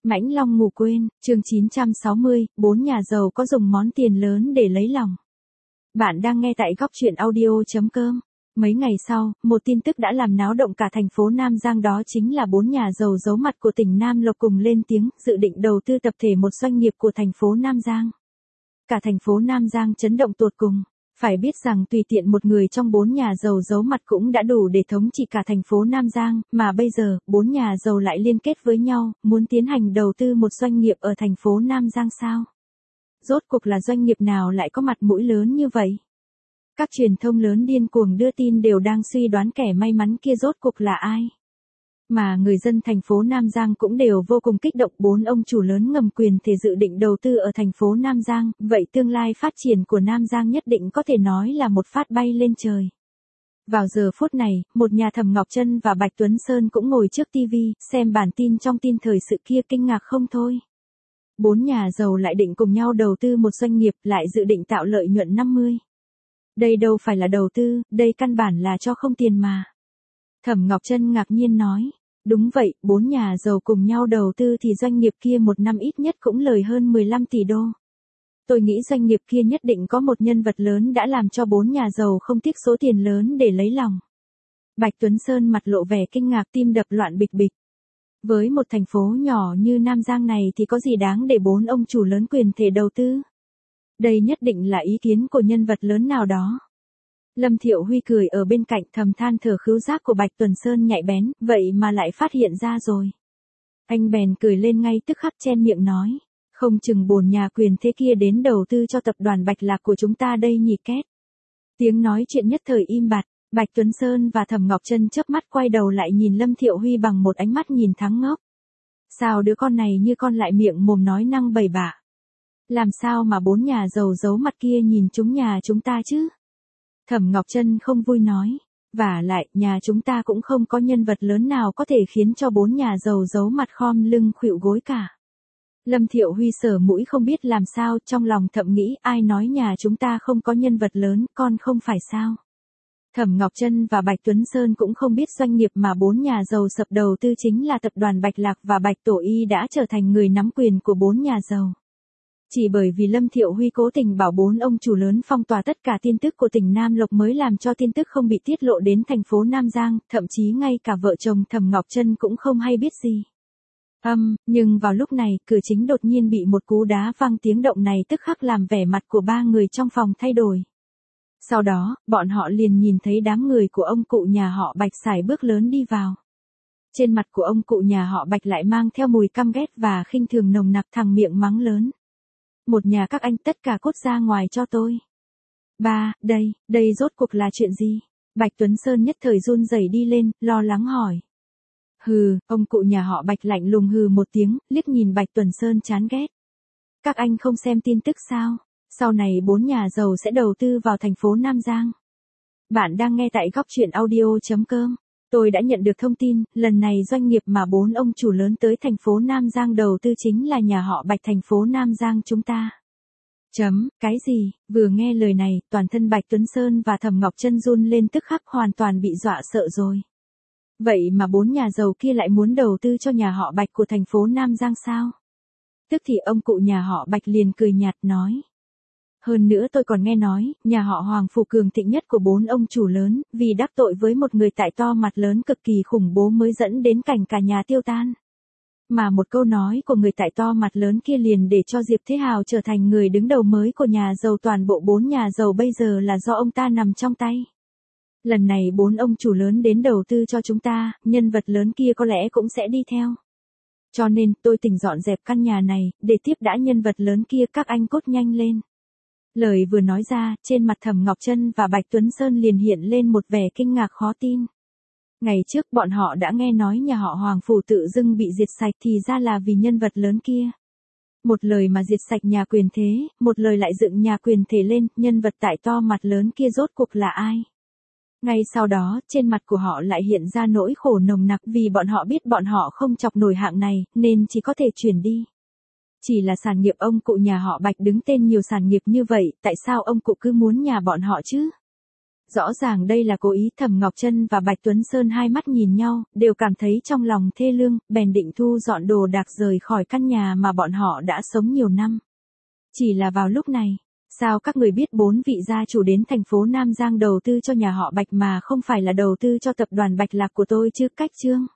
Mãnh Long ngủ quên, chương 960, 4 nhà giàu có dùng món tiền lớn để lấy lòng. Bạn đang nghe tại góc truyện audio.com. Mấy ngày sau, một tin tức đã làm náo động cả thành phố Nam Giang, đó chính là 4 nhà giàu giấu mặt của tỉnh Nam Lộc cùng lên tiếng dự định đầu tư tập thể một doanh nghiệp của thành phố Nam Giang. Cả thành phố Nam Giang chấn động tột cùng. Phải biết rằng tùy tiện một người trong 4 nhà giàu giấu mặt cũng đã đủ để thống trị cả thành phố Nam Giang, mà bây giờ, 4 nhà giàu lại liên kết với nhau, muốn tiến hành đầu tư một doanh nghiệp ở thành phố Nam Giang sao? Rốt cuộc là doanh nghiệp nào lại có mặt mũi lớn như vậy? Các truyền thông lớn điên cuồng đưa tin đều đang suy đoán kẻ may mắn kia rốt cuộc là ai. Mà người dân thành phố Nam Giang cũng đều vô cùng kích động, 4 ông chủ lớn ngầm quyền thể dự định đầu tư ở thành phố Nam Giang, vậy tương lai phát triển của Nam Giang nhất định có thể nói là một phát bay lên trời. Vào giờ phút này, một nhà Thẩm Ngọc Trân và Bạch Tuấn Sơn cũng ngồi trước TV, xem bản tin trong tin thời sự kia kinh ngạc không thôi. 4 nhà giàu lại định cùng nhau đầu tư một doanh nghiệp, lại dự định tạo lợi nhuận 50. Đây đâu phải là đầu tư, đây căn bản là cho không tiền mà. Thẩm Ngọc Trân ngạc nhiên nói, đúng vậy, 4 nhà giàu cùng nhau đầu tư thì doanh nghiệp kia một năm ít nhất cũng lời hơn 15 tỷ đô. Tôi nghĩ doanh nghiệp kia nhất định có một nhân vật lớn đã làm cho 4 nhà giàu không tiếc số tiền lớn để lấy lòng. Bạch Tuấn Sơn mặt lộ vẻ kinh ngạc, tim đập loạn bịch bịch. Với một thành phố nhỏ như Nam Giang này thì có gì đáng để 4 ông chủ lớn quyền thể đầu tư? Đây nhất định là ý kiến của nhân vật lớn nào đó. Lâm Thiệu Huy cười ở bên cạnh, thầm than thở khứu giác của Bạch Tuấn Sơn nhạy bén, vậy mà lại phát hiện ra rồi. Anh bèn cười lên ngay tức khắc chen miệng nói, không chừng 4 nhà quyền thế kia đến đầu tư cho tập đoàn Bạch Lạc của chúng ta đây nhỉ két. Tiếng nói chuyện nhất thời im bặt, Bạch Tuấn Sơn và Thẩm Ngọc Trân chớp mắt quay đầu lại nhìn Lâm Thiệu Huy bằng một ánh mắt nhìn thắng ngốc. Sao đứa con này như con lại miệng mồm nói năng bậy bạ? Làm sao mà 4 nhà giàu giấu mặt kia nhìn chúng nhà chúng ta chứ? Thẩm Ngọc Trân không vui nói, vả lại, nhà chúng ta cũng không có nhân vật lớn nào có thể khiến cho 4 nhà giàu giấu mặt khom lưng khuỵu gối cả. Lâm Thiệu Huy sờ mũi không biết làm sao, trong lòng thầm nghĩ ai nói nhà chúng ta không có nhân vật lớn, con không phải sao. Thẩm Ngọc Trân và Bạch Tuấn Sơn cũng không biết doanh nghiệp mà 4 nhà giàu sập đầu tư chính là tập đoàn Bạch Lạc và Bạch Tổ Y đã trở thành người nắm quyền của 4 nhà giàu. Chỉ bởi vì Lâm Thiệu Huy cố tình bảo 4 ông chủ lớn phong tỏa tất cả tin tức của tỉnh Nam Lộc mới làm cho tin tức không bị tiết lộ đến thành phố Nam Giang, thậm chí ngay cả vợ chồng Thẩm Ngọc Trân cũng không hay biết gì. Nhưng vào lúc này, cửa chính đột nhiên bị một cú đá vang, tiếng động này tức khắc làm vẻ mặt của 3 người trong phòng thay đổi. Sau đó, bọn họ liền nhìn thấy đám người của ông cụ nhà họ Bạch sải bước lớn đi vào. Trên mặt của ông cụ nhà họ Bạch lại mang theo mùi căm ghét và khinh thường nồng nặc, thẳng miệng mắng lớn. Một nhà các anh tất cả cút ra ngoài cho tôi. Ba, đây rốt cuộc là chuyện gì? Bạch Tuấn Sơn nhất thời run rẩy đi lên, lo lắng hỏi. Hừ, ông cụ nhà họ Bạch lạnh lùng hừ một tiếng, liếc nhìn Bạch Tuấn Sơn chán ghét. Các anh không xem tin tức sao? Sau này 4 nhà giàu sẽ đầu tư vào thành phố Nam Giang. Bạn đang nghe tại góc truyện audio.com. Tôi đã nhận được thông tin, lần này doanh nghiệp mà 4 ông chủ lớn tới thành phố Nam Giang đầu tư chính là nhà họ Bạch thành phố Nam Giang chúng ta. Cái gì? Vừa nghe lời này, toàn thân Bạch Tuấn Sơn và Thẩm Ngọc Trân run lên tức khắc hoàn toàn bị dọa sợ rồi. Vậy mà 4 nhà giàu kia lại muốn đầu tư cho nhà họ Bạch của thành phố Nam Giang sao? Tức thì ông cụ nhà họ Bạch liền cười nhạt nói. Hơn nữa tôi còn nghe nói, nhà họ Hoàng phủ cường thịnh nhất của 4 ông chủ lớn, vì đắc tội với một người tại to mặt lớn cực kỳ khủng bố mới dẫn đến cảnh cả nhà tiêu tan. Mà một câu nói của người tại to mặt lớn kia liền để cho Diệp Thế Hào trở thành người đứng đầu mới của nhà giàu, toàn bộ 4 nhà giàu bây giờ là do ông ta nằm trong tay. Lần này 4 ông chủ lớn đến đầu tư cho chúng ta, nhân vật lớn kia có lẽ cũng sẽ đi theo. Cho nên tôi tỉnh dọn dẹp căn nhà này, để tiếp đãi nhân vật lớn kia, các anh cốt nhanh lên. Lời vừa nói ra, trên mặt Thẩm Ngọc Trân và Bạch Tuấn Sơn liền hiện lên một vẻ kinh ngạc khó tin. Ngày trước bọn họ đã nghe nói nhà họ Hoàng phủ tự dưng bị diệt sạch thì ra là vì nhân vật lớn kia. Một lời mà diệt sạch nhà quyền thế, một lời lại dựng nhà quyền thể lên, nhân vật tại to mặt lớn kia rốt cuộc là ai? Ngay sau đó, trên mặt của họ lại hiện ra nỗi khổ nồng nặc vì bọn họ biết bọn họ không chọc nổi hạng này, nên chỉ có thể chuyển đi. Chỉ là sản nghiệp ông cụ nhà họ Bạch đứng tên nhiều sản nghiệp như vậy, tại sao ông cụ cứ muốn nhà bọn họ chứ? Rõ ràng đây là cố ý. Thẩm Ngọc Trân và Bạch Tuấn Sơn hai mắt nhìn nhau, đều cảm thấy trong lòng thê lương, bèn định thu dọn đồ đạc rời khỏi căn nhà mà bọn họ đã sống nhiều năm. Chỉ là vào lúc này, sao các người biết 4 vị gia chủ đến thành phố Nam Giang đầu tư cho nhà họ Bạch mà không phải là đầu tư cho tập đoàn Bạch Lạc của tôi chứ? Cách Trương